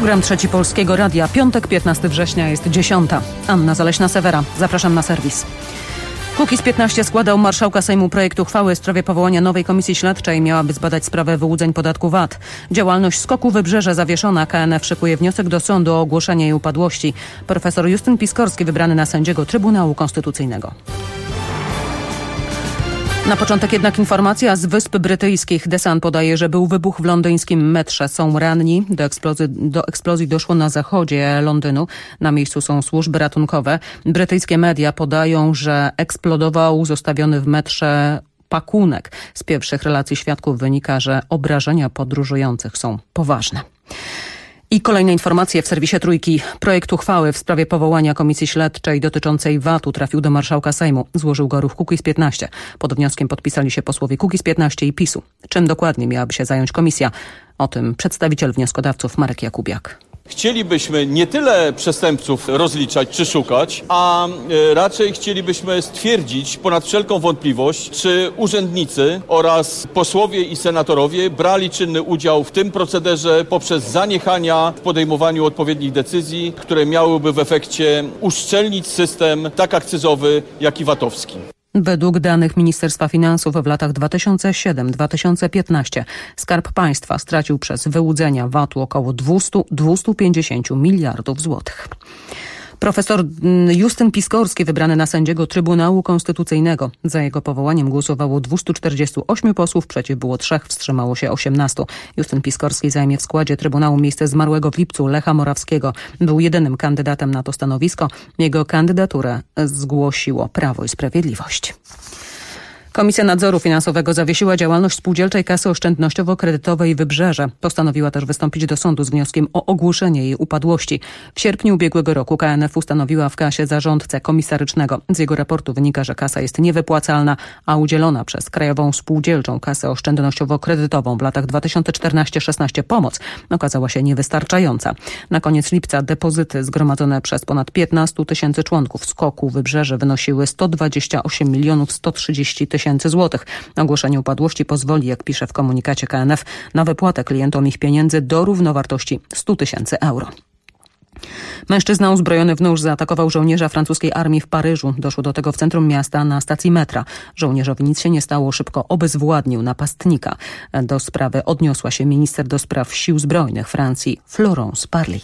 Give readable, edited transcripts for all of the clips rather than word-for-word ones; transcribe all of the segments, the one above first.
Program Trzeci Polskiego Radia. Piątek, 15 września jest 10. Anna Zaleśna-Sewera. Zapraszam na serwis. Kukiz 15 składał marszałka Sejmu projekt uchwały w sprawie powołania nowej komisji śledczej. Miałaby zbadać sprawę wyłudzeń podatku VAT. Działalność SKOK-u Wybrzeże zawieszona. KNF szykuje wniosek do sądu o ogłoszenie jej upadłości. Profesor Justyn Piskorski wybrany na sędziego Trybunału Konstytucyjnego. Na początek jednak informacja z Wysp Brytyjskich. The Sun podaje, że był wybuch w londyńskim metrze. Są ranni. Do eksplozji doszło na zachodzie Londynu. Na miejscu są służby ratunkowe. Brytyjskie media podają, że eksplodował zostawiony w metrze pakunek. Z pierwszych relacji świadków wynika, że obrażenia podróżujących są poważne. I kolejne informacje w serwisie Trójki. Projekt uchwały w sprawie powołania komisji śledczej dotyczącej VAT-u trafił do marszałka Sejmu. Złożył go ruch Kukiz 15. Pod wnioskiem podpisali się posłowie Kukiz 15 i PiS-u. Czym dokładnie miałaby się zająć komisja? O tym przedstawiciel wnioskodawców Marek Jakubiak. Chcielibyśmy nie tyle przestępców rozliczać czy szukać, a raczej chcielibyśmy stwierdzić ponad wszelką wątpliwość, czy urzędnicy oraz posłowie i senatorowie brali czynny udział w tym procederze poprzez zaniechania w podejmowaniu odpowiednich decyzji, które miałyby w efekcie uszczelnić system tak akcyzowy, jak i VAT-owski. Według danych Ministerstwa Finansów w latach 2007-2015 Skarb Państwa stracił przez wyłudzenia VAT-u około 200-250 miliardów złotych. Profesor Justyn Piskorski wybrany na sędziego Trybunału Konstytucyjnego. Za jego powołaniem głosowało 248 posłów, przeciw było 3, wstrzymało się 18. Justyn Piskorski zajmie w składzie Trybunału miejsce zmarłego w lipcu Lecha Morawskiego. Był jedynym kandydatem na to stanowisko. Jego kandydaturę zgłosiło Prawo i Sprawiedliwość. Komisja Nadzoru Finansowego zawiesiła działalność spółdzielczej Kasy Oszczędnościowo-Kredytowej Wybrzeże. Postanowiła też wystąpić do sądu z wnioskiem o ogłoszenie jej upadłości. W sierpniu ubiegłego roku KNF ustanowiła w kasie zarządcę komisarycznego. Z jego raportu wynika, że kasa jest niewypłacalna, a udzielona przez Krajową Spółdzielczą Kasę Oszczędnościowo-Kredytową w latach 2014-16 pomoc okazała się niewystarczająca. Na koniec lipca depozyty zgromadzone przez ponad 15 tysięcy członków SKOK-u Wybrzeże wynosiły 128 130 000 złotych. Ogłoszenie upadłości pozwoli, jak pisze w komunikacie KNF, na wypłatę klientom ich pieniędzy do równowartości 100 000 euro. Mężczyzna uzbrojony w nóż zaatakował żołnierza francuskiej armii w Paryżu. Doszło do tego w centrum miasta na stacji metra. Żołnierzowi nic się nie stało, szybko obezwładnił napastnika. Do sprawy odniosła się minister do spraw sił zbrojnych Francji Florence Parly.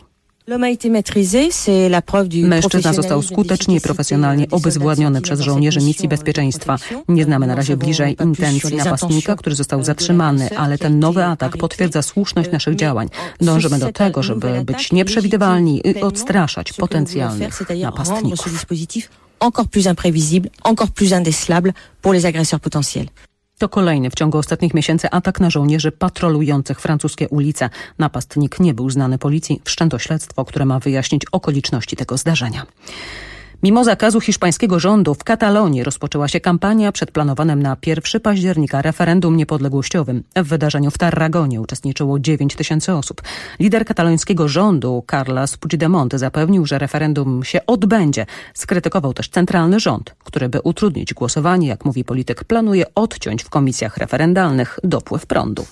Mężczyzna został skutecznie i profesjonalnie obezwładniony przez żołnierzy misji bezpieczeństwa. Nie znamy na razie bliżej intencji napastnika, który został zatrzymany, ale ten nowy atak potwierdza słuszność naszych działań. Dążymy do tego, żeby być nieprzewidywalni i odstraszać potencjalnych napastników. Encore plus imprévisible, encore plus indécelable pour les agresseurs potentiels. To kolejny w ciągu ostatnich miesięcy atak na żołnierzy patrolujących francuskie ulice. Napastnik nie był znany policji. Wszczęto śledztwo, które ma wyjaśnić okoliczności tego zdarzenia. Mimo zakazu hiszpańskiego rządu w Katalonii rozpoczęła się kampania przed planowanym na 1 października referendum niepodległościowym. W wydarzeniu w Tarragonie uczestniczyło 9 000 osób. Lider katalońskiego rządu Carles Puigdemont zapewnił, że referendum się odbędzie. Skrytykował też centralny rząd, który by utrudnić głosowanie, jak mówi polityk, planuje odciąć w komisjach referendalnych dopływ prądu.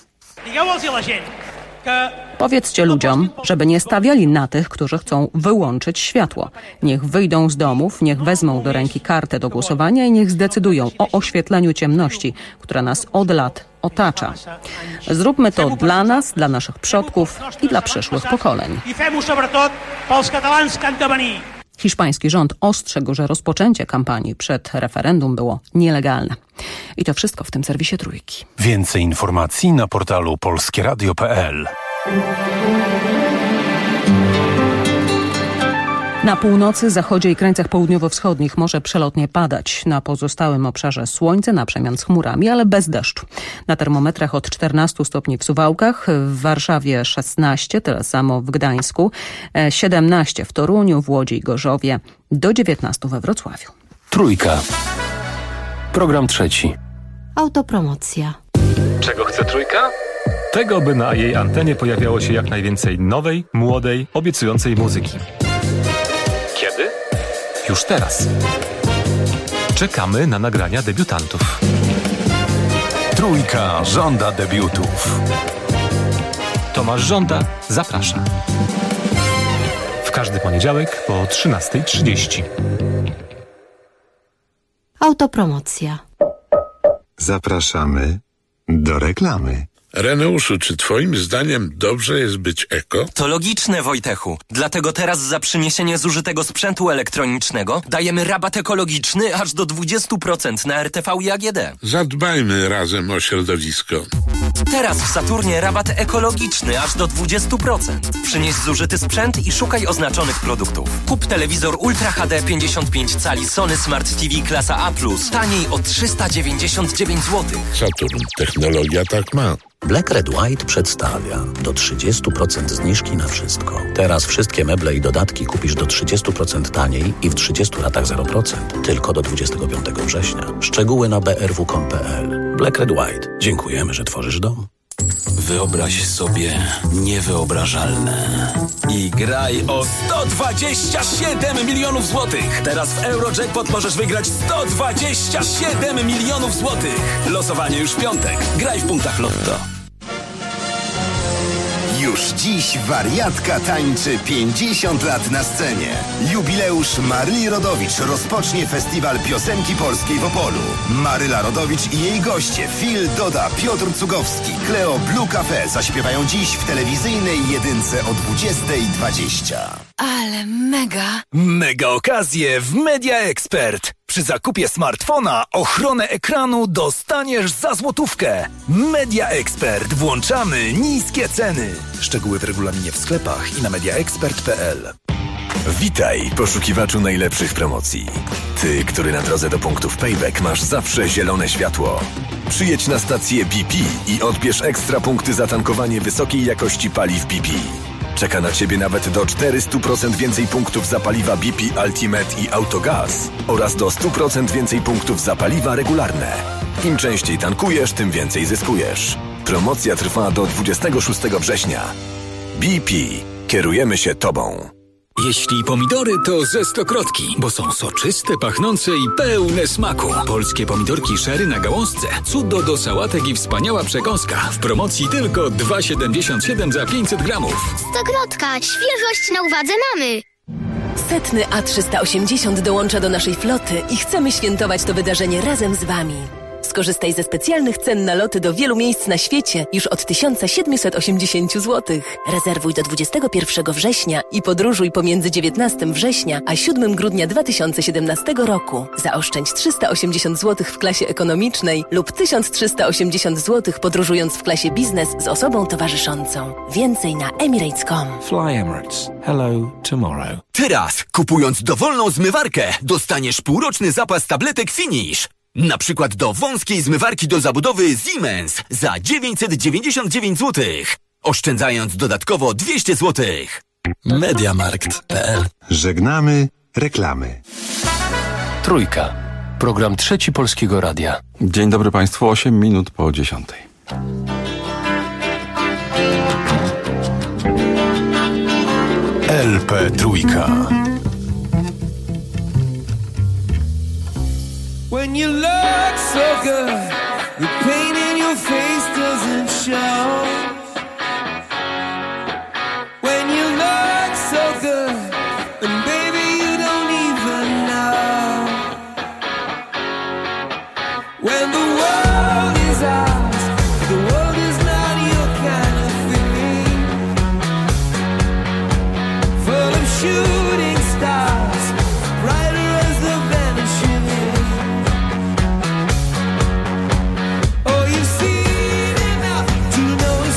Powiedzcie ludziom, żeby nie stawiali na tych, którzy chcą wyłączyć światło. Niech wyjdą z domów, niech wezmą do ręki kartę do głosowania i niech zdecydują o oświetleniu ciemności, która nas od lat otacza. Zróbmy to dla nas, dla naszych przodków i dla przyszłych pokoleń. Hiszpański rząd ostrzegł, że rozpoczęcie kampanii przed referendum było nielegalne. I to wszystko w tym serwisie Trójki. Więcej informacji na portalu polskieradio.pl. Na północy, zachodzie i krańcach południowo-wschodnich może przelotnie padać. Na pozostałym obszarze słońce na przemian z chmurami, ale bez deszczu. Na termometrach od 14 stopni w Suwałkach, w Warszawie 16, tyle samo w Gdańsku, 17 w Toruniu, w Łodzi i Gorzowie, do 19 we Wrocławiu. Trójka. Program trzeci. Autopromocja. Czego chce Trójka? Tego, by na jej antenie pojawiało się jak najwięcej nowej, młodej, obiecującej muzyki. Kiedy? Już teraz. Czekamy na nagrania debiutantów. Trójka żąda debiutów. Tomasz Żąda zaprasza. W każdy poniedziałek po 13:30. Autopromocja. Zapraszamy do reklamy. Reneuszu, czy twoim zdaniem dobrze jest być eko? To logiczne, Wojtechu. Dlatego teraz za przyniesienie zużytego sprzętu elektronicznego dajemy rabat ekologiczny aż do 20% na RTV i AGD. Zadbajmy razem o środowisko. Teraz w Saturnie rabat ekologiczny aż do 20%. Przynieś zużyty sprzęt i szukaj oznaczonych produktów. Kup telewizor Ultra HD 55 cali Sony Smart TV klasa A+, taniej o 399 zł. Saturn. Technologia tak ma. Black Red White przedstawia do 30% zniżki na wszystko. Teraz wszystkie meble i dodatki kupisz do 30% taniej i w 30 latach 0%. Tylko do 25 września. Szczegóły na brw.com.pl. Black Red White. Dziękujemy, że tworzysz dom. Wyobraź sobie niewyobrażalne i graj o 127 milionów złotych. Teraz w Eurojackpot możesz wygrać 127 milionów złotych. Losowanie już w piątek. Graj w punktach Lotto. Już dziś wariatka tańczy 50 lat na scenie. Jubileusz Maryli Rodowicz rozpocznie festiwal piosenki polskiej w Opolu. Maryla Rodowicz i jej goście Phil, Doda, Piotr Cugowski, Cleo, Blue Cafe zaśpiewają dziś w telewizyjnej jedynce o 20:20. Ale mega! Mega okazje w Media Expert. Przy zakupie smartfona ochronę ekranu dostaniesz za złotówkę. Media Expert. Włączamy niskie ceny. Szczegóły w regulaminie w sklepach i na mediaexpert.pl. Witaj, poszukiwaczu najlepszych promocji. Ty, który na drodze do punktów Payback masz zawsze zielone światło. Przyjedź na stację BP i odbierz ekstra punkty za tankowanie wysokiej jakości paliw BP. Czeka na Ciebie nawet do 400% więcej punktów za paliwa BP Ultimate i Autogaz oraz do 100% więcej punktów za paliwa regularne. Im częściej tankujesz, tym więcej zyskujesz. Promocja trwa do 26 września. BP. Kierujemy się Tobą. Jeśli pomidory, to ze Stokrotki, bo są soczyste, pachnące i pełne smaku. Polskie pomidorki sherry na gałązce, cudo do sałatek i wspaniała przekąska. W promocji tylko 2,77 za 500 gramów. Stokrotka, świeżość na uwadze mamy. Setny A380 dołącza do naszej floty i chcemy świętować to wydarzenie razem z Wami. Skorzystaj ze specjalnych cen na loty do wielu miejsc na świecie już od 1780 zł. Rezerwuj do 21 września i podróżuj pomiędzy 19 września a 7 grudnia 2017 roku. Zaoszczędź 380 zł w klasie ekonomicznej lub 1380 zł podróżując w klasie biznes z osobą towarzyszącą. Więcej na emirates.com. Fly Emirates. Hello tomorrow. Teraz, kupując dowolną zmywarkę, dostaniesz półroczny zapas tabletek Finish. Na przykład do wąskiej zmywarki do zabudowy Siemens za 999 zł. Oszczędzając dodatkowo 200 zł. Mediamarkt.pl. Żegnamy reklamy. Trójka. Program Trzeci Polskiego Radia. Dzień dobry Państwu, 8 minut po 10. LP Trójka. When you look so good, the pain in your face doesn't show. When you look so good, and baby you don't even know. When the world is ours, the world is not your kind of thing. Full of shooting stars, brighter as the vanishing. Oh, you've seen enough to know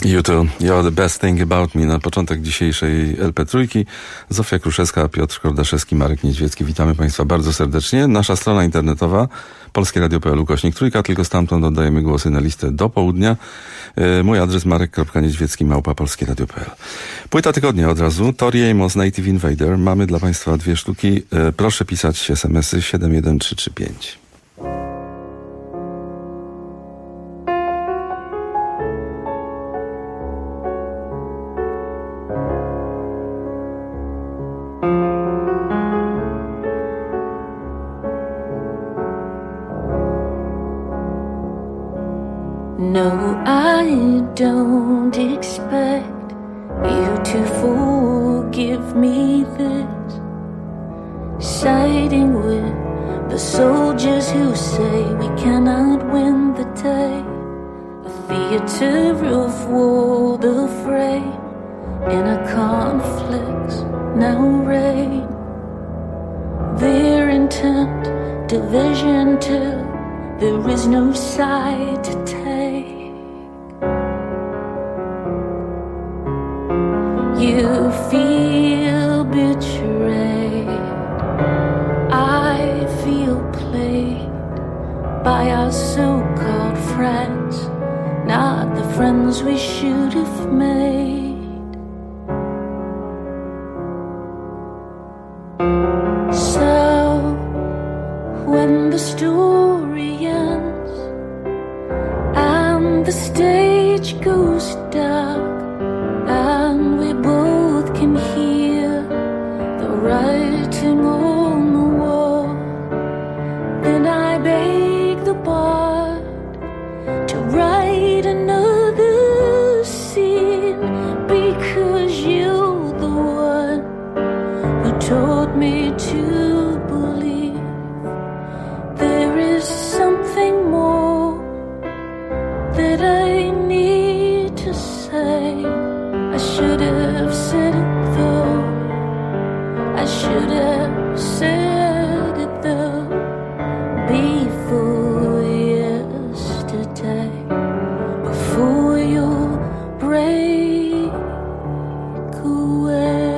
YouTube, You're the best thing about me. Na początek dzisiejszej LP Trójki Zofia Kruszewska, Piotr Kordaszewski, Marek Niedźwiecki. Witamy Państwa bardzo serdecznie. Nasza strona internetowa polskieradio.pl/trójka, tylko stamtąd oddajemy głosy na listę do południa. Mój adres marek.niedźwiecki@polskieradio.pl. Płyta tygodnia od razu. Tori Amos, Native Invader. Mamy dla Państwa 2 sztuki. Proszę pisać SMS-y 71335. No, I don't expect you to forgive me this. Siding with the soldiers who say we cannot win the day. A theater of war, the frame in a conflict now reign. Their intent, division till there is no side to take. You feel betrayed, I feel played by our so-called friends, not the friends we should have made. So when the story ends and the stage goes dark and we both can hear the writing on the wall, then I beg the bard to write another scene, because you're the one who taught me to believe there is something more that I need to say. I should have said it though, I should have said it though, before yesterday, before you break away.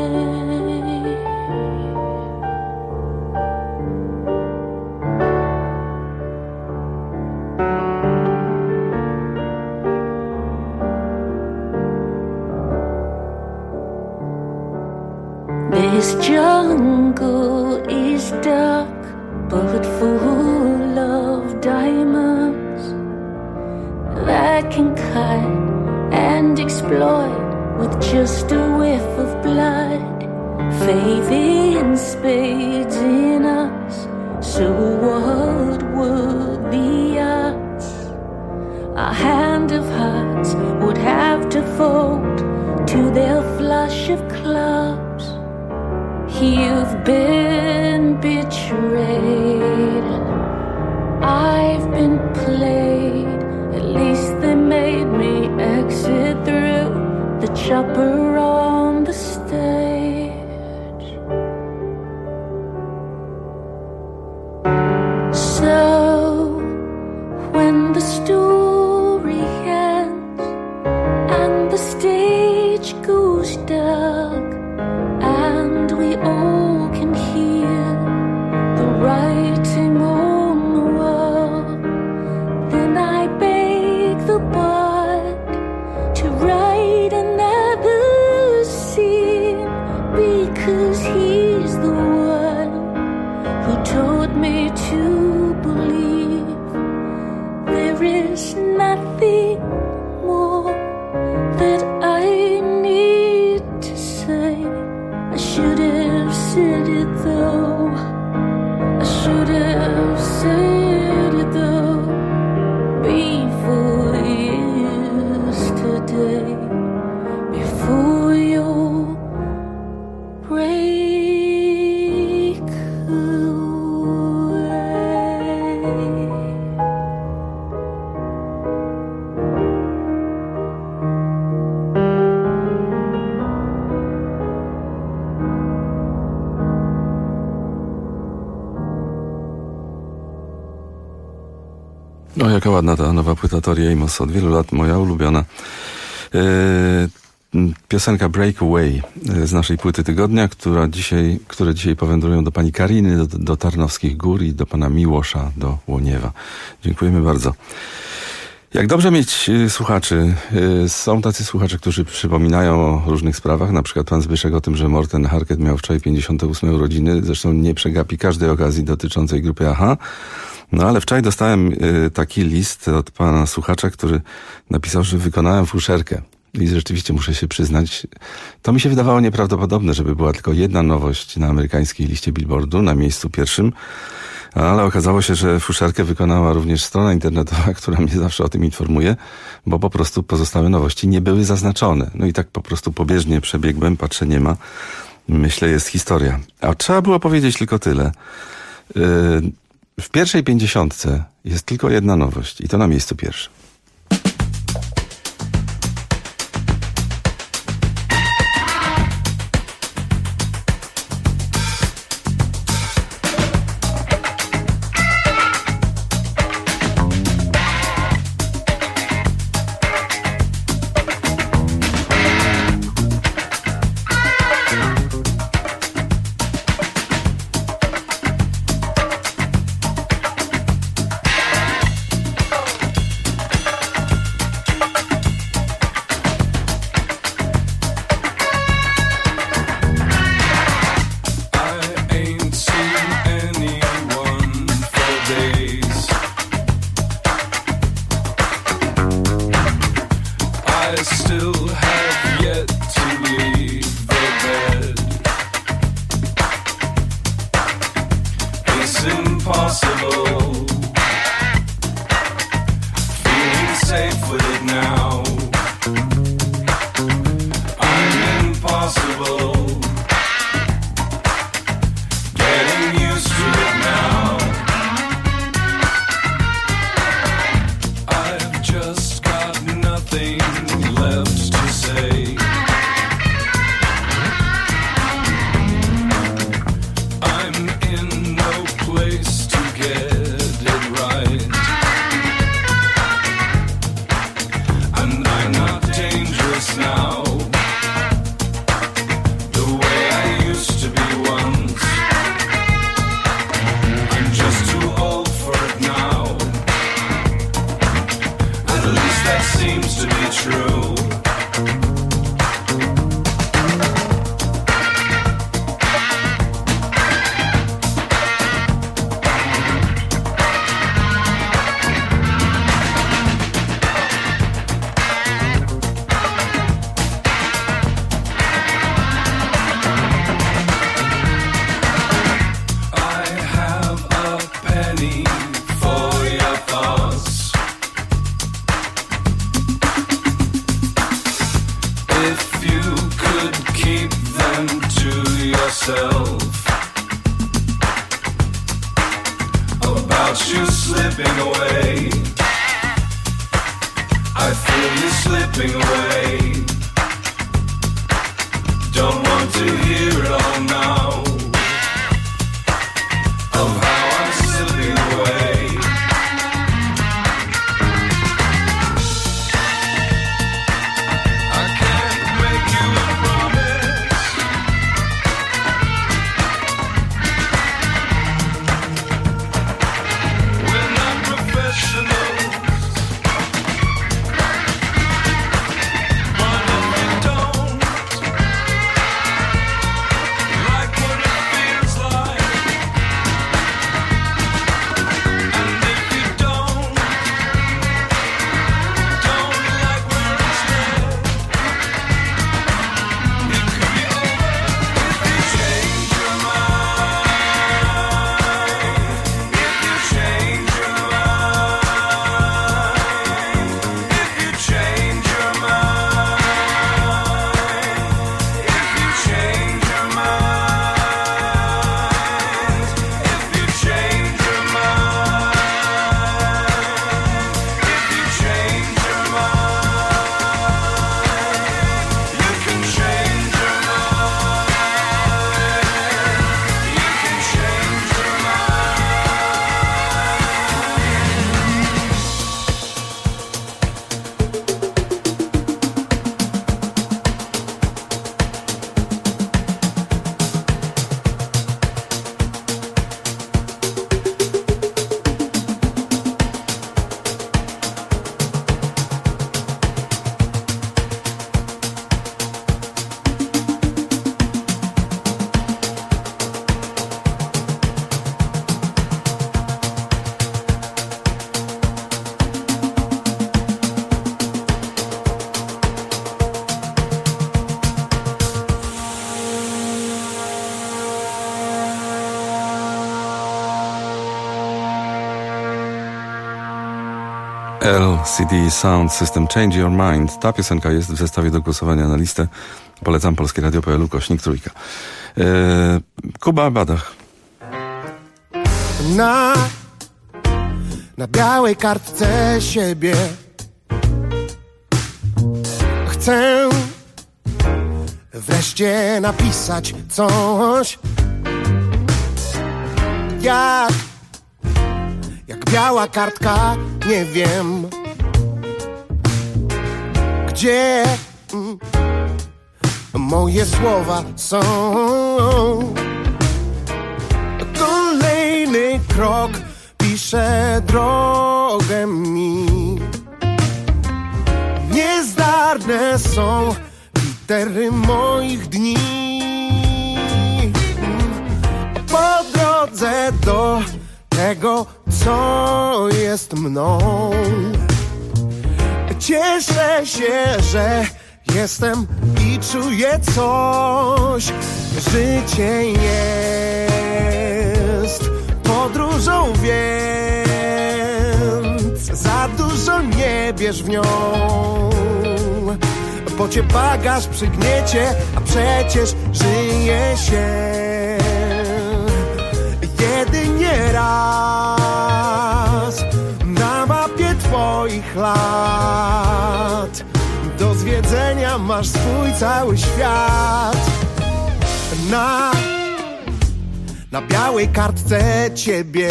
This jungle is dark, but full of diamonds that can cut and exploit with just a whiff of blood. Faith in spades in us, so what would the odds? A hand of hearts would have to fold to their flush of clubs. You've been betrayed, I've been played. At least they made me exit through the chopper on the stage. So when the story ends and the stage goes dark and we all can hear the writing on the wall, then I beg the bard to write another scene, because he's the one who taught me to believe there is nothing more that I need to say. I should have said it though, I should have said it though, before yesterday, before you break away. O, jaka ładna ta nowa płyta Tori Amos, od wielu lat moja ulubiona. Piosenka Breakaway z naszej płyty tygodnia, które dzisiaj powędrują do pani Kariny, do Tarnowskich Gór i do pana Miłosza, do Łoniewa. Dziękujemy bardzo. Jak dobrze mieć słuchaczy. Są tacy słuchacze, którzy przypominają o różnych sprawach, na przykład pan Zbyszek o tym, że Morten Harket miał wczoraj 58 urodziny, zresztą nie przegapi każdej okazji dotyczącej grupy AHA. No ale wczoraj dostałem taki list od pana słuchacza, który napisał, że wykonałem fuszerkę. I rzeczywiście muszę się przyznać, to mi się wydawało nieprawdopodobne, żeby była tylko jedna nowość na amerykańskiej liście Billboardu, na miejscu pierwszym. Ale okazało się, że fuszerkę wykonała również strona internetowa, która mnie zawsze o tym informuje, bo po prostu pozostałe nowości nie były zaznaczone. No i tak po prostu pobieżnie przebiegłem, patrzę, nie ma. Myślę, jest historia. A trzeba było powiedzieć tylko tyle. W pierwszej 50 jest tylko jedna nowość i to na miejscu pierwszym. Like LCD Sound System Change Your Mind. Ta piosenka jest w zestawie do głosowania na listę. Polecam Polskie Radio.pl /3. Kuba Badach. Na białej kartce siebie chcę wreszcie napisać coś, jak biała kartka, nie wiem gdzie moje słowa są. Kolejny krok pisze drogę mi. Niezdarne są litery moich dni. Po drodze do tego, co jest mną, cieszę się, że jestem i czuję coś. Życie jest podróżą, więc za dużo nie bierz w nią, bo cię bagaż przygniecie, a przecież żyje się jedynie raz na mapie twoich lat. Do zwiedzenia masz swój cały świat. Na białej kartce ciebie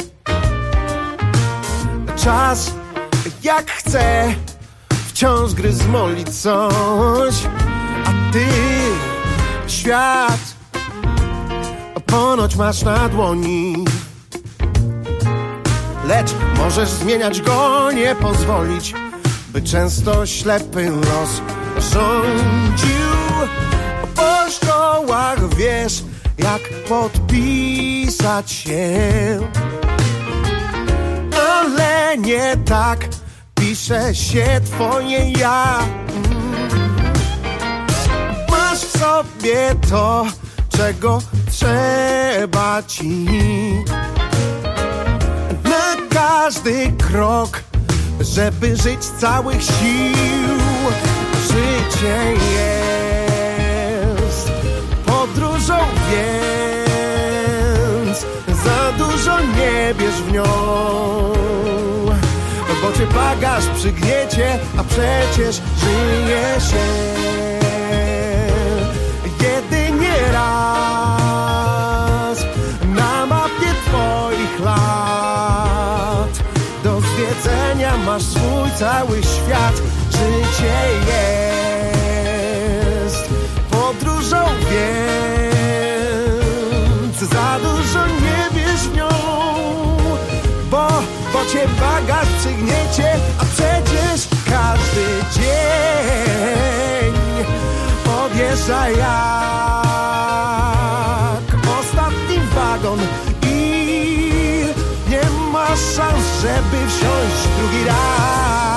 czas jak chce wciąż gryzmoli coś, a ty świat ponoć masz na dłoni. Lecz możesz zmieniać go, nie pozwolić, by często ślepy los rządził. Po szkołach wiesz, jak podpisać się, ale nie tak pisze się twoje ja. Masz w sobie to, czego trzeba ci. Na każdy krok, żeby żyć z całych sił. Życie jest podróżą, więc za dużo nie bierz w nią, bo cię bagaż przygniecie, a przecież żyje się jedynie raz na mapie twoich lat. Do zwiedzenia masz swój cały świat. Życie jest podróżą, więc za dużo nie bierz w nią, bo cię bagaż przygniecie, a przecież każdy dzień podjeżdża jak ostatni wagon i nie ma szans, żeby wsiąść drugi raz.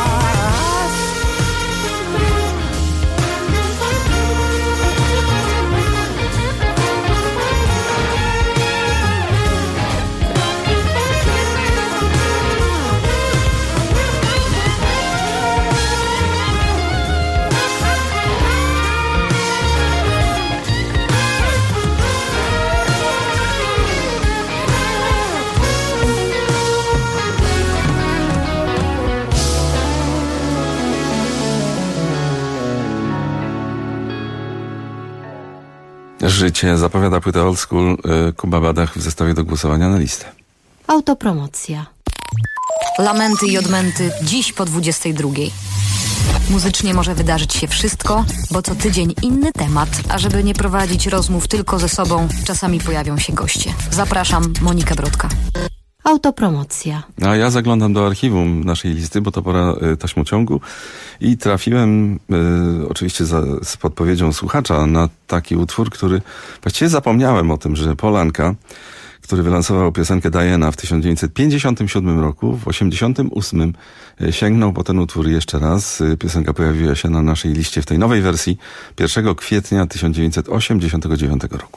Życie zapowiada płytę Old School. Kuba Badach w zestawie do głosowania na listę. Autopromocja. Lamenty i odmęty dziś po 22:00. Muzycznie może wydarzyć się wszystko, bo co tydzień inny temat, a żeby nie prowadzić rozmów tylko ze sobą, czasami pojawią się goście. Zapraszam, Monika Brodka. Autopromocja. A ja zaglądam do archiwum naszej listy, bo to pora taśmociągu i trafiłem oczywiście z podpowiedzią słuchacza na taki utwór, który właściwie zapomniałem o tym, że Paul Anka, który wylansował piosenkę Diana w 1957 roku, w 1988 sięgnął po ten utwór jeszcze raz. Piosenka pojawiła się na naszej liście w tej nowej wersji 1 kwietnia 1989 roku.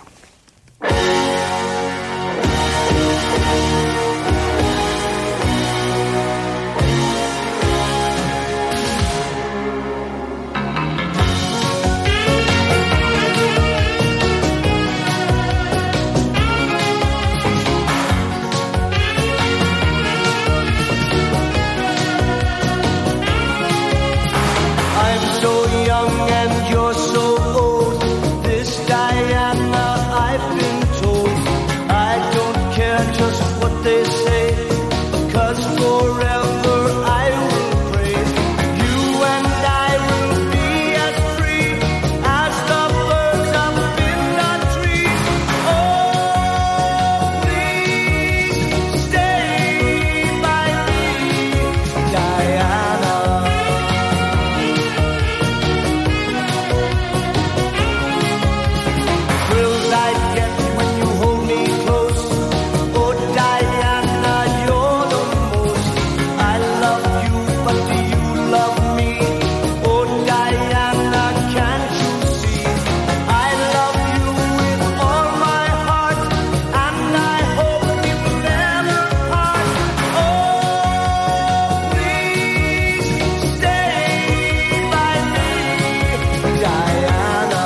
'cause forever I will pray. You and I will be as free as the birds up in the tree. Oh, please stay by me, Diana. Thrills I get when you hold me close. Oh, Diana, you're the most. I love you, but do you love me? Oh, Diana, can't you see? I love you with all my heart, and I hope we will never part. Oh, please stay by me, Diana.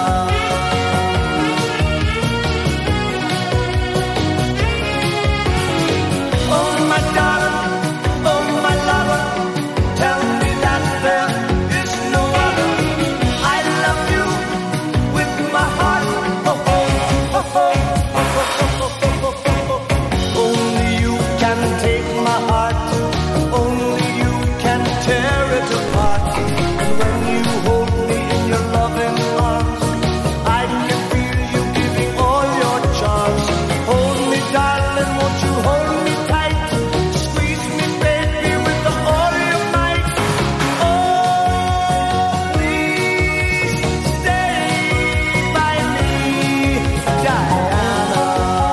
Oh, my darling, oh, my lover, tell me that there is no other. I love you with my heart. Oh, oh, oh, oh, oh, oh. Only you can take my heart. Only you can tear it apart. And when you hold me in your loving arms, I can feel you giving all your charms. Hold me, darling, won't you hold me tight? Squeeze me, baby, with all your might. Oh, please stay by me, Diana.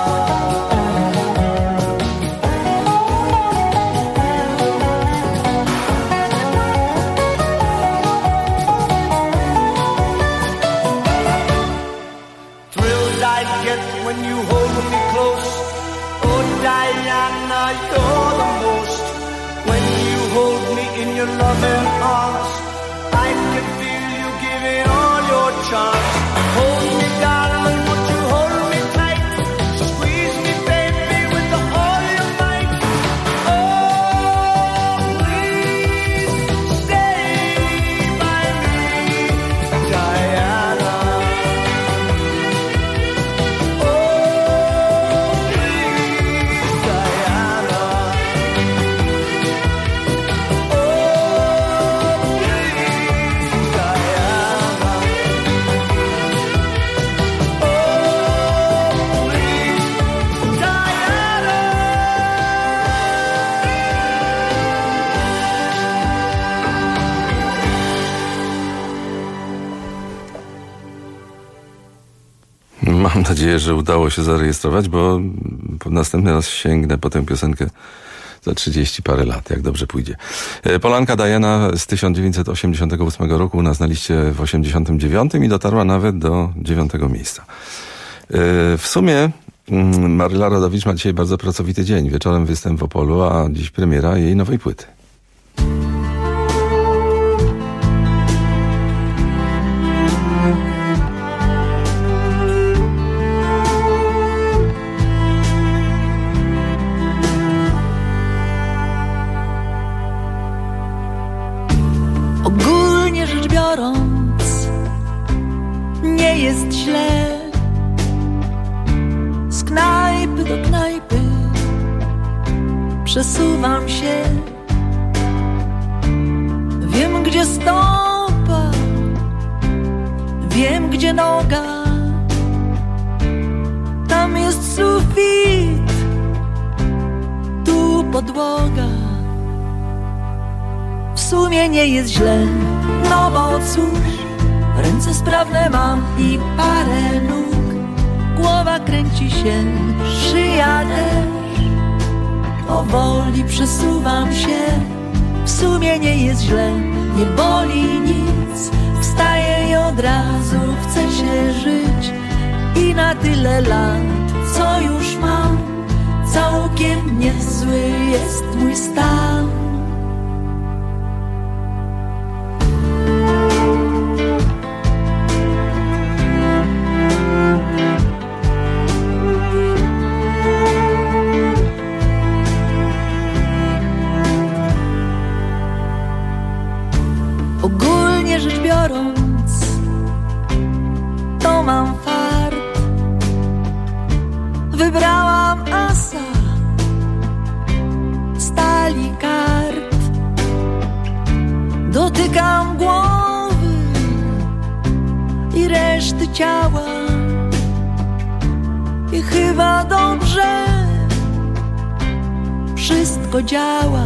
Thrills I get when you hold me close. Oh, Diana, you're the most. When you hold me in your loving arms, I can feel you giving all your charms. Hold me, darling, won't you hold me tight? Squeeze me, baby, with all your might. Oh, please stay by me, Diana. Mam nadzieję, że udało się zarejestrować, bo następny raz sięgnę po tę piosenkę za 30 parę lat, jak dobrze pójdzie. Polanka Diana z 1988 roku u nas na liście w 89 i dotarła nawet do 9 miejsca. W sumie Maryla Rodowicz ma dzisiaj bardzo pracowity dzień. Wieczorem występ w Opolu, a dziś premiera jej nowej płyty. Ogólnie rzecz biorąc, nie jest źle. Z knajpy do knajpy przesuwam się. Wiem, gdzie stopa, wiem, gdzie noga. Tam jest sufit, tu podłoga. W sumie nie jest źle, no bo cóż, ręce sprawne mam i parę nóg. Głowa kręci się, szyja też. Powoli przesuwam się. W sumie nie jest źle, nie boli nic. Wstaję i od razu chce się żyć. I na tyle lat, co już mam, całkiem niezły jest mój stan. Ogólnie rzecz biorąc, to mam fart. Wybrałam asa, stali dotykam głowy i reszty ciała i chyba dobrze wszystko działa.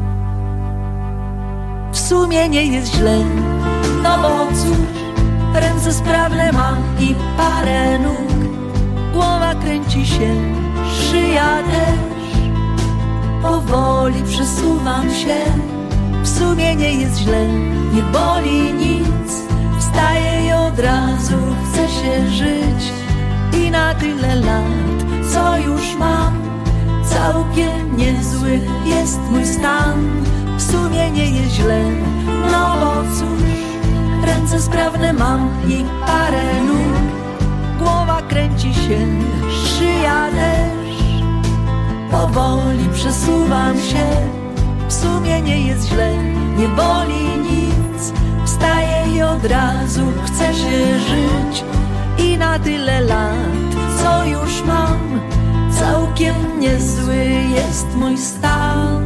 W sumie nie jest źle, no bo cóż, ręce sprawne mam i parę nóg. Głowa kręci się, szyja też, powoli przesuwam się. W sumie nie jest źle, nie boli nic. Wstaję i od razu chce się żyć. I na tyle lat, co już mam, całkiem niezły jest mój stan. W sumie nie jest źle, no bo cóż, ręce sprawne mam i parę nóg. Głowa kręci się, szyja też, powoli przesuwam się. W sumie nie jest źle, nie boli nic. Wstaję i od razu chce się żyć. I na tyle lat, co już mam, całkiem niezły jest mój stan.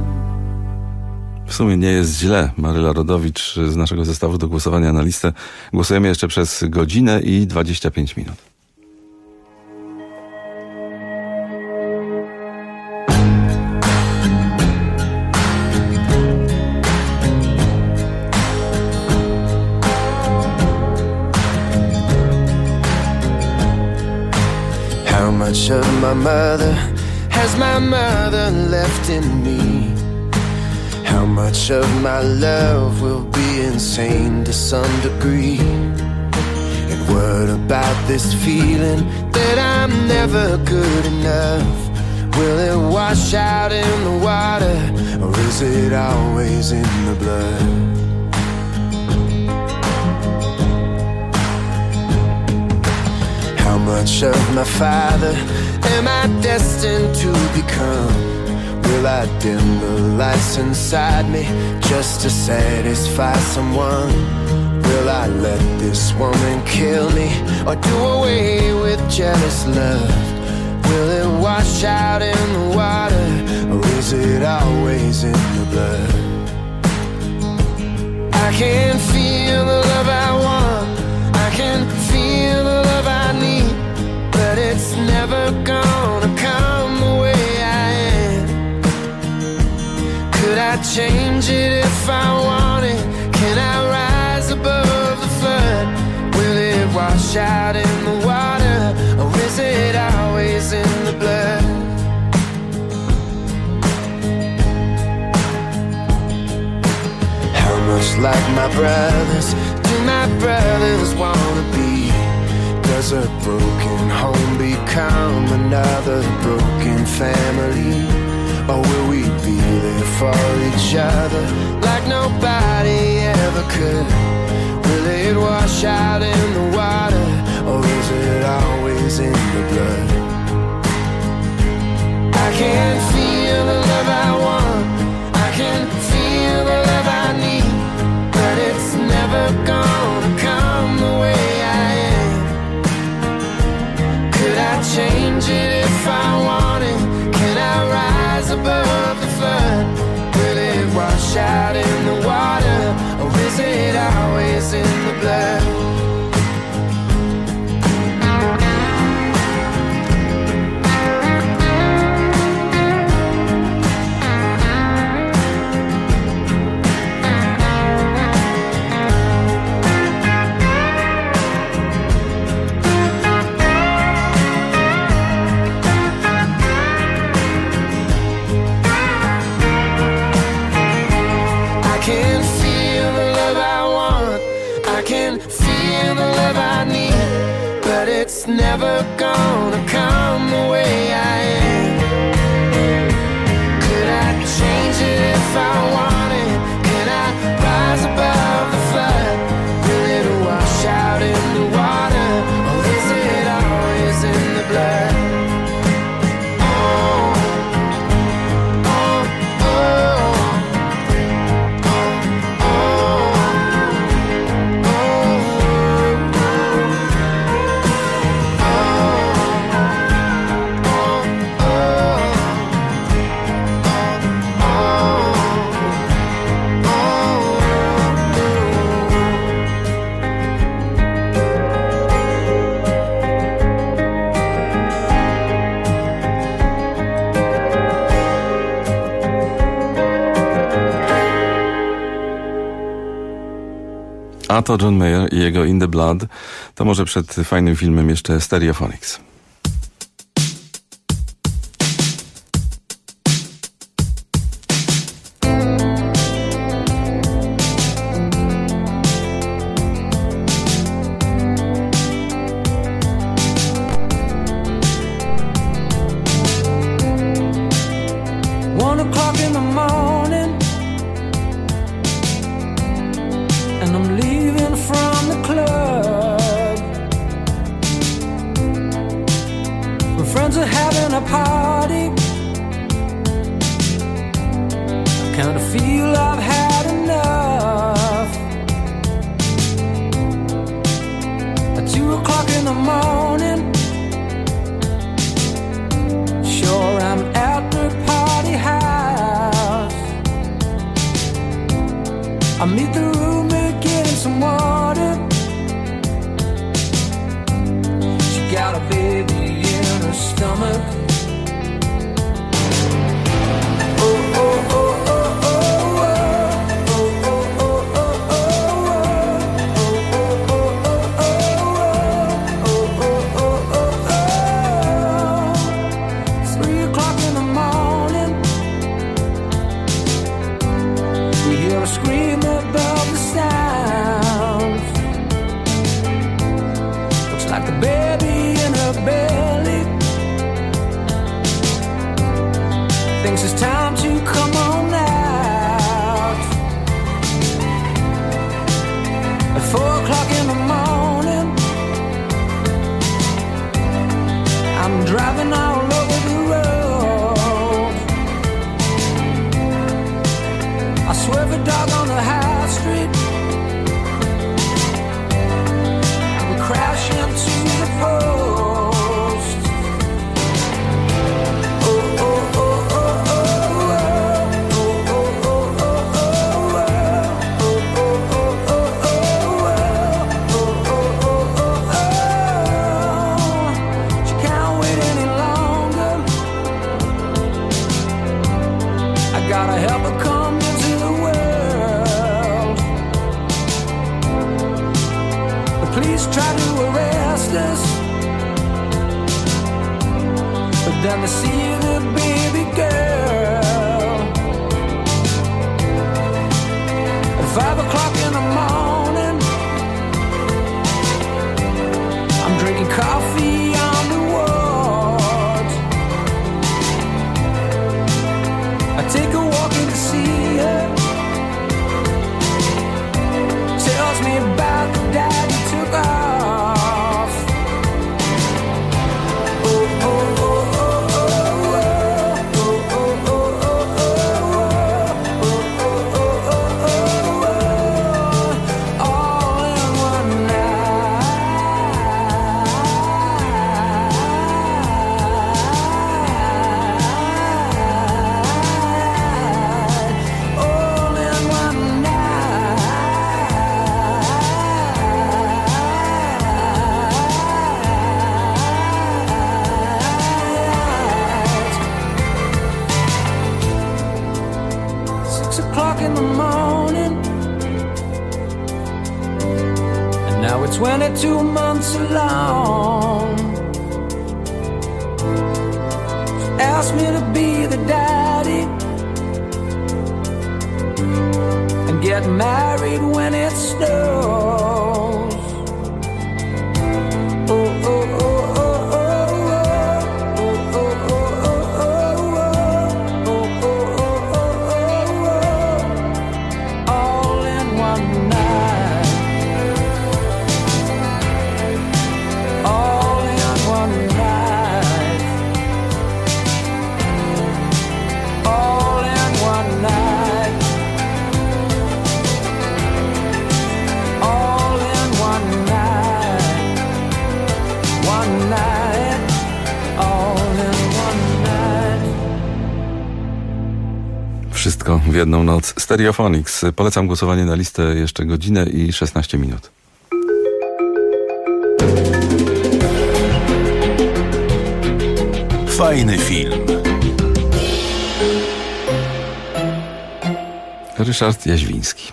W sumie nie jest źle. Maryla Rodowicz z naszego zestawu do głosowania na listę. Głosujemy jeszcze przez godzinę i 25 minut. How much of my mother has my mother left in me? How much of my love will be insane to some degree? And what about this feeling that I'm never good enough? Will it wash out in the water, or is it always in the blood? How much of my father am I destined to become? Will I dim the lights inside me just to satisfy someone? Will I let this woman kill me or do away with jealous love? Will it wash out in the water, or is it always in the blood? I can feel the love I want, I can feel the love I need, but it's never gonna come the way I am. Could I change it if I wanted? Can I rise above the flood? Will it wash out in the water, or is it always in the blood? How much like my brothers do my brothers wanna be? Does a broken home become another broken family? Or will we be there for each other like nobody ever could? Will it wash out in the water, or is it always in the blood? I can feel the love I want, I can feel the love I need, but it's never gonna come the way I am. Could I change it if I wanted? Can I rise above the flood? Will it wash out in the water, or is it always in the blood? It's never gonna come the way I am. Could I change it if I wanted? Can I rise above the flood? Will it wash out in the water, or is it always in the blood? A to John Mayer i jego In the Blood. To może przed fajnym filmem jeszcze Stereophonics. Wszystko w jedną noc. Stereophonics. Polecam głosowanie na listę jeszcze godzinę i 16 minut. Fajny film. Ryszard Jaźwiński.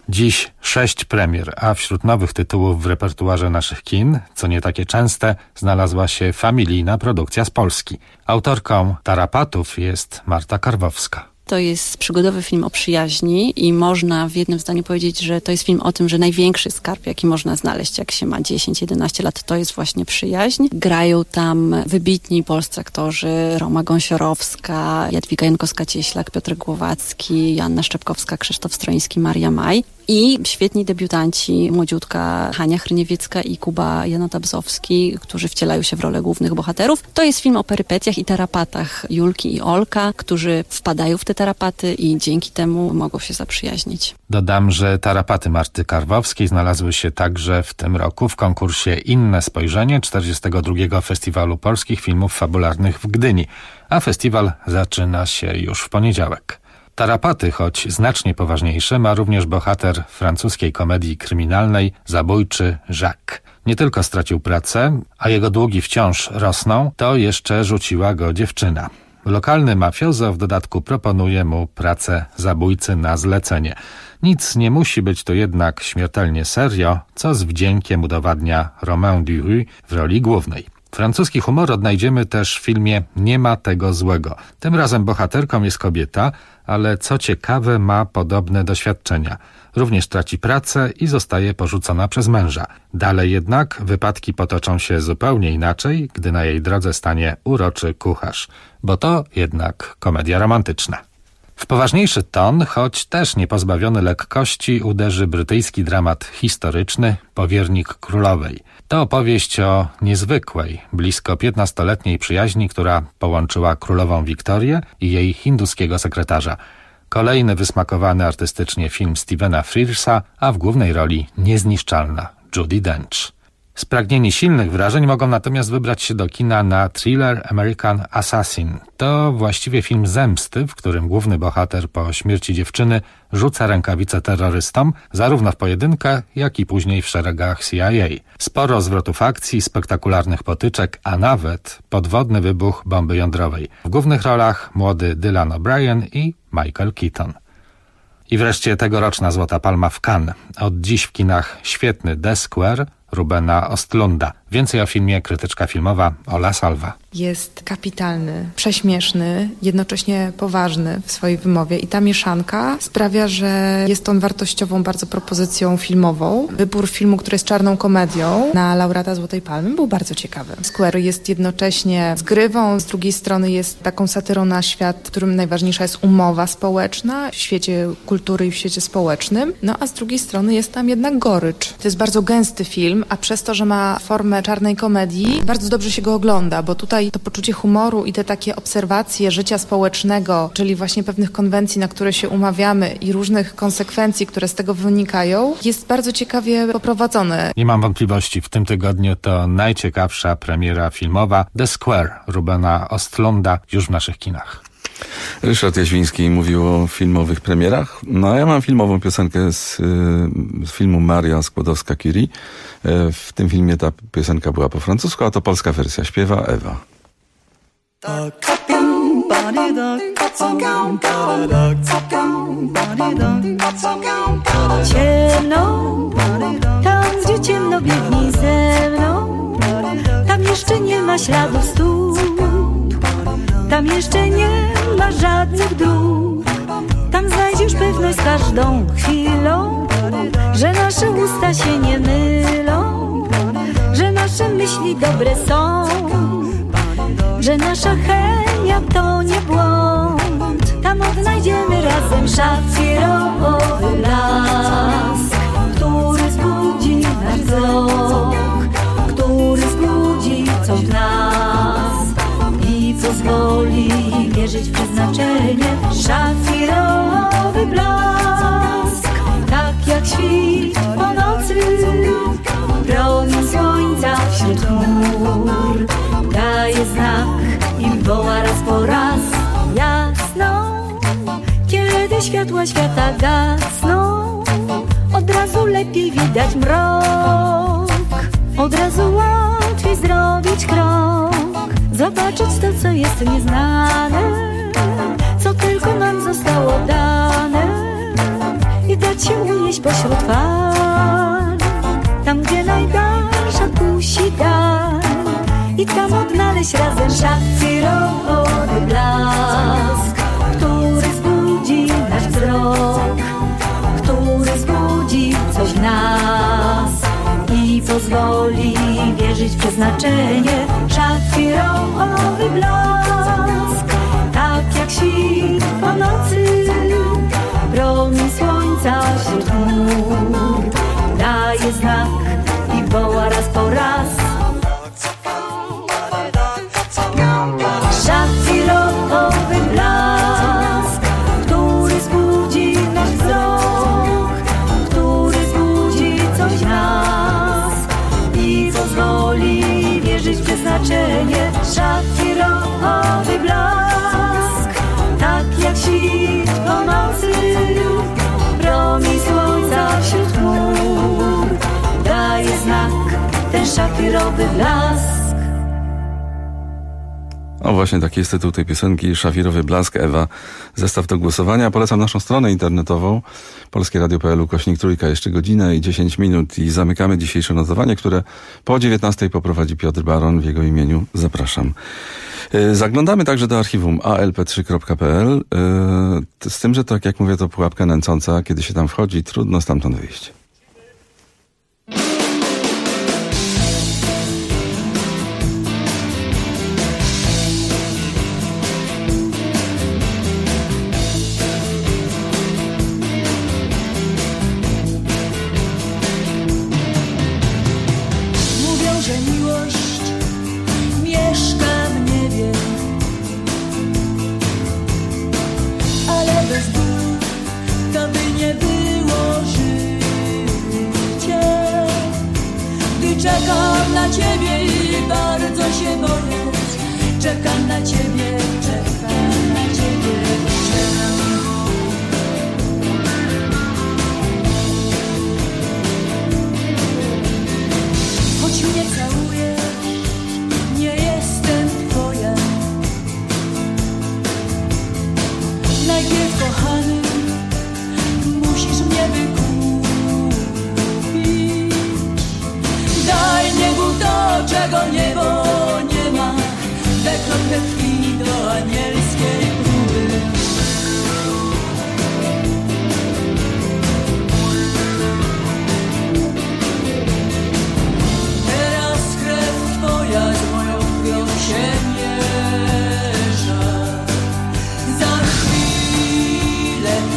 Dziś 6 premier, a wśród nowych tytułów w repertuarze naszych kin, co nie takie częste, znalazła się familijna produkcja z Polski. Autorką Tarapatów jest Marta Karwowska. To jest przygodowy film o przyjaźni i można w jednym zdaniu powiedzieć, że to jest film o tym, że największy skarb, jaki można znaleźć, jak się ma 10-11 lat, to jest właśnie przyjaźń. Grają tam wybitni polscy aktorzy: Roma Gąsiorowska, Jadwiga Jankowska-Cieślak, Piotr Głowacki, Joanna Szczepkowska, Krzysztof Stroiński, Maria Maj. I świetni debiutanci, młodziutka Hania Hryniewiecka i Kuba Janota-Bzowski, którzy wcielają się w rolę głównych bohaterów. To jest film o perypetiach i tarapatach Julki i Olka, którzy wpadają w te tarapaty i dzięki temu mogą się zaprzyjaźnić. Dodam, że tarapaty Marty Karwowskiej znalazły się także w tym roku w konkursie Inne Spojrzenie 42. Festiwalu Polskich Filmów Fabularnych w Gdyni, a festiwal zaczyna się już w poniedziałek. Tarapaty, choć znacznie poważniejsze, ma również bohater francuskiej komedii kryminalnej, zabójczy Jacques. Nie tylko stracił pracę, a jego długi wciąż rosną, to jeszcze rzuciła go dziewczyna. Lokalny mafiozo w dodatku proponuje mu pracę zabójcy na zlecenie. Nic nie musi być to jednak śmiertelnie serio, co z wdziękiem udowadnia Romain Duruy w roli głównej. Francuski humor odnajdziemy też w filmie Nie ma tego złego. Tym razem bohaterką jest kobieta, ale co ciekawe ma podobne doświadczenia. Również traci pracę i zostaje porzucona przez męża. Dalej jednak wypadki potoczą się zupełnie inaczej, gdy na jej drodze stanie uroczy kucharz. Bo to jednak komedia romantyczna. W poważniejszy ton, choć też nie pozbawiony lekkości, uderzy brytyjski dramat historyczny Powiernik Królowej. To opowieść o niezwykłej, blisko 15-letniej przyjaźni, która połączyła królową Wiktorię i jej hinduskiego sekretarza. Kolejny wysmakowany artystycznie film Stevena Frearsa, a w głównej roli niezniszczalna Judi Dench. Spragnieni silnych wrażeń mogą natomiast wybrać się do kina na thriller American Assassin. To właściwie film zemsty, w którym główny bohater po śmierci dziewczyny rzuca rękawice terrorystom, zarówno w pojedynkę, jak i później w szeregach CIA. Sporo zwrotów akcji, spektakularnych potyczek, a nawet podwodny wybuch bomby jądrowej. W głównych rolach młody Dylan O'Brien i Michael Keaton. I wreszcie tegoroczna Złota Palma w Cannes. Od dziś w kinach świetny The Square Rubena Ostlunda. Więcej o filmie krytyczka filmowa Ola Salwa. Jest kapitalny, prześmieszny, jednocześnie poważny w swojej wymowie i ta mieszanka sprawia, że jest on wartościową bardzo propozycją filmową. Wybór filmu, który jest czarną komedią na laureata Złotej Palmy, był bardzo ciekawy. Square jest jednocześnie zgrywą, z drugiej strony jest taką satyrą na świat, w którym najważniejsza jest umowa społeczna w świecie kultury i w świecie społecznym, no a z drugiej strony jest tam jednak gorycz. To jest bardzo gęsty film, a przez to, że ma formę czarnej komedii, bardzo dobrze się go ogląda, bo tutaj to poczucie humoru i te takie obserwacje życia społecznego, czyli właśnie pewnych konwencji, na które się umawiamy i różnych konsekwencji, które z tego wynikają, jest bardzo ciekawie poprowadzone. Nie mam wątpliwości, w tym tygodniu to najciekawsza premiera filmowa The Square Rubena Ostlunda już w naszych kinach. Ryszard Jaźwiński mówił o filmowych premierach. No a ja mam filmową piosenkę z filmu Maria Skłodowska-Curie. W tym filmie ta piosenka była po francusku, a to polska wersja. Śpiewa Ewa. Ciemno, tam gdzie ciemno, biegnij ze mną. Tam jeszcze nie ma śladów stóp, tam jeszcze nie ma żadnych dróg. Tam znajdziesz pewność z każdą chwilą, że nasze usta się nie mylą, że nasze myśli dobre są, że nasza chemia to nie błąd. Tam odnajdziemy razem szafirowy blask, który zbudzi nasz wzrok, który zbudzi coś w nas i pozwoli wierzyć w przeznaczenie. Szafirowy blask, tak jak świt po nocy, promień słońca wśród chmur, daje znak i woła raz po raz jasno. Kiedy światła świata gasną, od razu lepiej widać mrok, od razu łatwiej zrobić krok, zobaczyć to, co jest nieznane, co tylko nam zostało dane. I dać się unieść pośród fal, tam gdzie najdalsza kusi dal, i tam odnaleźć razem szafirowy blask, który zbudzi nasz wzrok, który zbudzi coś w nas i pozwoli wierzyć w przeznaczenie. Szafirowy blask, tak jak świt po nocy, promień słońca wśród chmur, daje znak i woła raz po raz. Szafirowy blask, który zbudzi nasz wzrok, który zbudzi coś w nas i pozwoli wierzyć w przeznaczenie. Szafirowy blask, tak jak świt po nocy, promień słońca wśród chmur, daje znak ten szafirowy blask. O, właśnie taki jest tytuł tej piosenki, Szafirowy blask. Ewa, zestaw do głosowania. Polecam naszą stronę internetową polskieradio.pl/3. Jeszcze godzinę i 10 minut i zamykamy dzisiejsze notowanie, które po 19 poprowadzi Piotr Baron. W jego imieniu zapraszam. Zaglądamy także do archiwum alp3.pl, z tym, że tak jak mówię, to pułapka nęcąca. Kiedy się tam wchodzi, trudno stamtąd wyjść. Czekam na ciebie i bardzo się boję. Czekam na ciebie, czekam na ciebie, czekam. Choć mnie całujesz, nie jestem twoja. Najpierw kochany, musisz mnie wykupić. Daj niebo to, czego niebo nie ma, daj trochę krwi do anielskiej próby. Teraz krew twoja z moją krwią się miesza. Za chwilę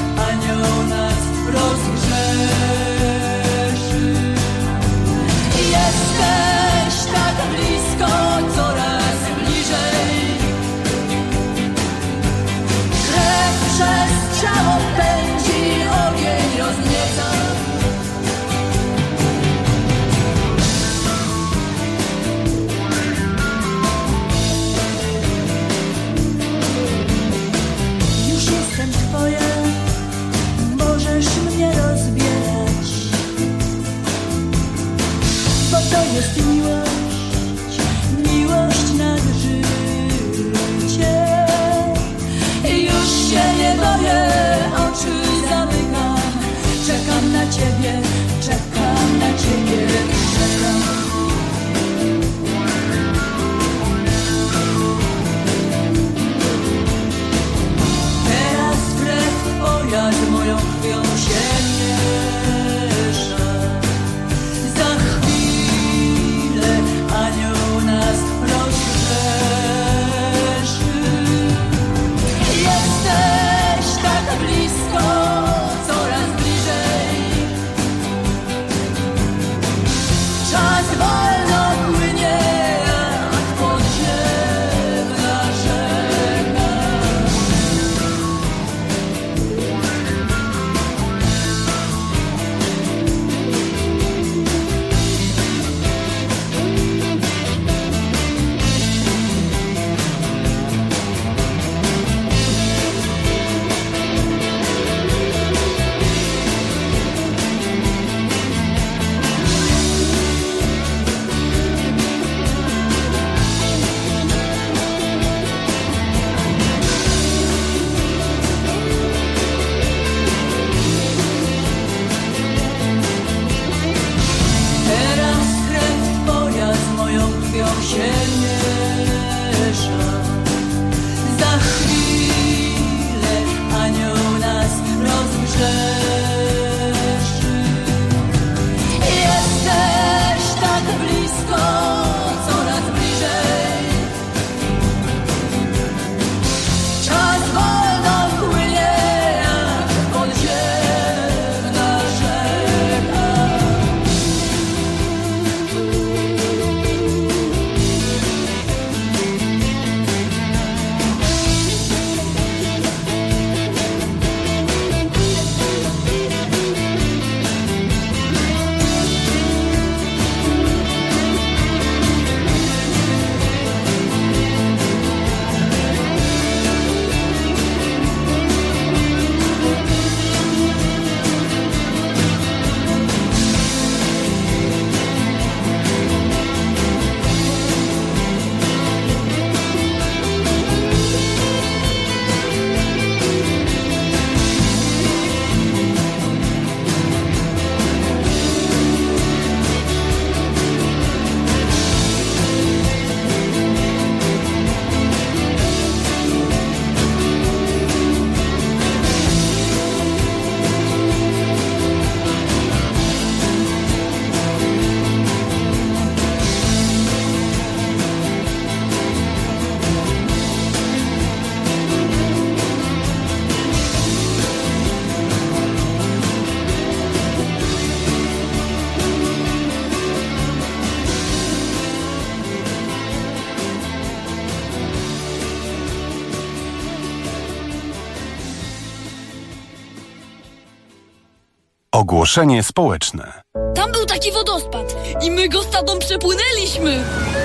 Ogłoszenie społeczne. Tam był taki wodospad i my go z tatą przepłynęliśmy.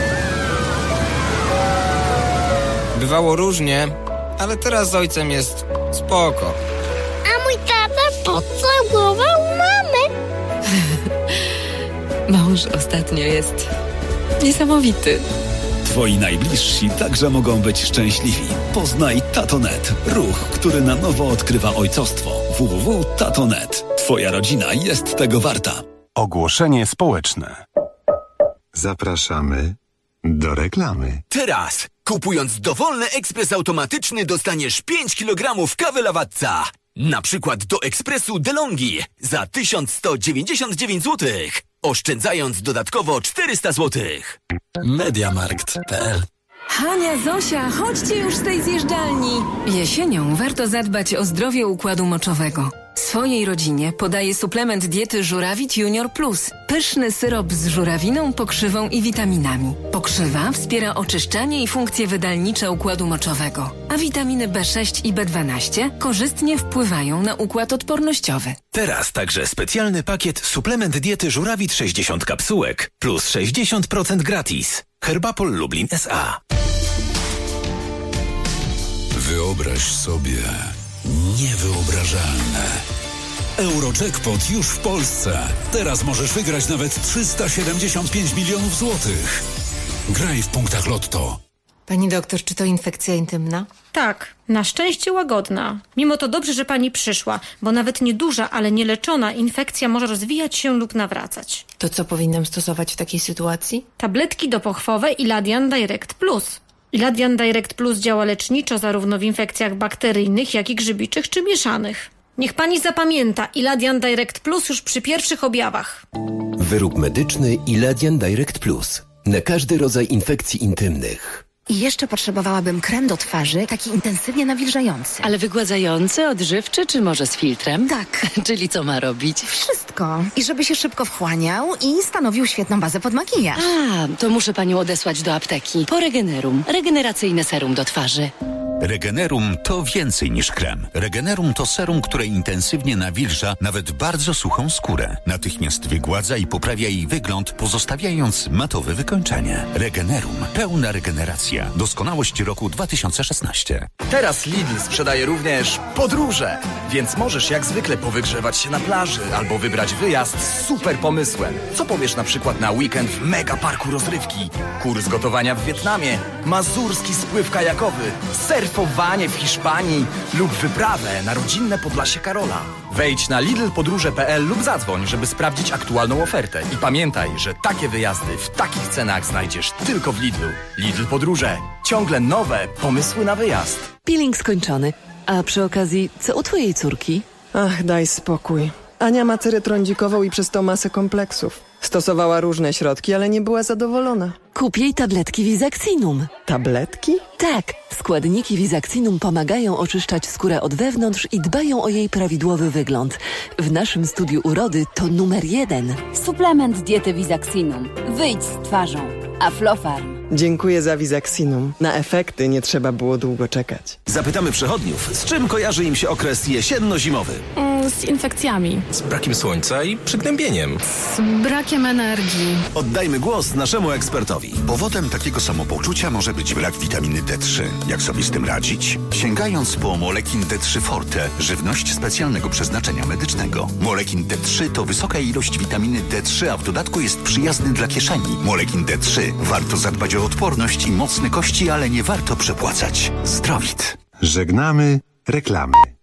Bywało różnie, ale teraz z ojcem jest spoko. A mój tata pocałował mamę. Mąż ostatnio jest niesamowity. Twoi najbliżsi także mogą być szczęśliwi. Poznaj Tatonet. Ruch, który na nowo odkrywa ojcostwo. www.tatonet. Twoja rodzina jest tego warta. Ogłoszenie społeczne. Zapraszamy do reklamy. Teraz, kupując dowolny ekspres automatyczny, dostaniesz 5 kg kawy Lavazza. Na przykład do ekspresu DeLonghi za 1199 zł. Oszczędzając dodatkowo 400 zł. Mediamarkt.pl. Hania, Zosia, chodźcie już z tej zjeżdżalni. Jesienią warto zadbać o zdrowie układu moczowego. Swojej rodzinie podaję suplement diety Żurawit Junior Plus. Pyszny syrop z żurawiną, pokrzywą i witaminami. Pokrzywa wspiera oczyszczanie i funkcje wydalnicze układu moczowego. A witaminy B6 i B12 korzystnie wpływają na układ odpornościowy. Teraz także specjalny pakiet suplement diety Żurawit 60 kapsułek plus 60% gratis. Herbapol Lublin S.A. Wyobraź sobie niewyobrażalne. Eurojackpot już w Polsce. Teraz możesz wygrać nawet 375 milionów złotych. Graj w punktach Lotto. Pani doktor, czy to infekcja intymna? Tak, na szczęście łagodna. Mimo to dobrze, że pani przyszła, bo nawet nieduża, ale nieleczona infekcja może rozwijać się lub nawracać. To co powinnam stosować w takiej sytuacji? Tabletki dopochwowe Iladian Direct Plus. Iladian Direct Plus działa leczniczo zarówno w infekcjach bakteryjnych, jak i grzybiczych czy mieszanych. Niech pani zapamięta, Iladian Direct Plus już przy pierwszych objawach. Wyrób medyczny Iladian Direct Plus. Na każdy rodzaj infekcji intymnych. I jeszcze potrzebowałabym krem do twarzy, taki intensywnie nawilżający. Ale wygładzający, odżywczy, czy może z filtrem? Tak. Czyli co ma robić? Wszystko. I żeby się szybko wchłaniał i stanowił świetną bazę pod makijaż. A, to muszę panią odesłać do apteki. Po Regenerum. Regeneracyjne serum do twarzy. Regenerum to więcej niż krem. Regenerum to serum, które intensywnie nawilża nawet bardzo suchą skórę. Natychmiast wygładza i poprawia jej wygląd, pozostawiając matowe wykończenie. Regenerum. Pełna regeneracja. Doskonałość roku 2016. Teraz Lidl sprzedaje również podróże, więc możesz jak zwykle powygrzewać się na plaży albo wybrać wyjazd z super pomysłem. Co powiesz na przykład na weekend w mega parku rozrywki, kurs gotowania w Wietnamie, mazurski spływ kajakowy, surfowanie w Hiszpanii lub wyprawę na rodzinne Podlasie Karola. Wejdź na lidlpodróże.pl lub zadzwoń, żeby sprawdzić aktualną ofertę. I pamiętaj, że takie wyjazdy w takich cenach znajdziesz tylko w Lidlu. Lidl Podróże. Ciągle nowe pomysły na wyjazd. Peeling skończony. A przy okazji, co u twojej córki? Ach, daj spokój. Ania ma cerę trądzikową i przez to masę kompleksów. Stosowała różne środki, ale nie była zadowolona. Kup jej tabletki Visactinum. Tabletki? Tak. Składniki Visactinum pomagają oczyszczać skórę od wewnątrz i dbają o jej prawidłowy wygląd. W naszym studiu urody to numer 1. Suplement diety Visactinum. Wyjdź z twarzą. Aflofarm. Dziękuję za Visactinum. Na efekty nie trzeba było długo czekać. Zapytamy przechodniów, z czym kojarzy im się okres jesienno-zimowy? Z infekcjami. Z brakiem słońca i przygnębieniem. Z brakiem energii. Oddajmy głos naszemu ekspertowi. Powodem takiego samopoczucia może być brak witaminy D3. Jak sobie z tym radzić? Sięgając po Molekin D3 Forte, żywność specjalnego przeznaczenia medycznego. Molekin D3 to wysoka ilość witaminy D3, a w dodatku jest przyjazny dla kieszeni. Molekin D3. Warto zadbać o odporność i mocne kości, ale nie warto przepłacać. Zdrowit. Żegnamy reklamy.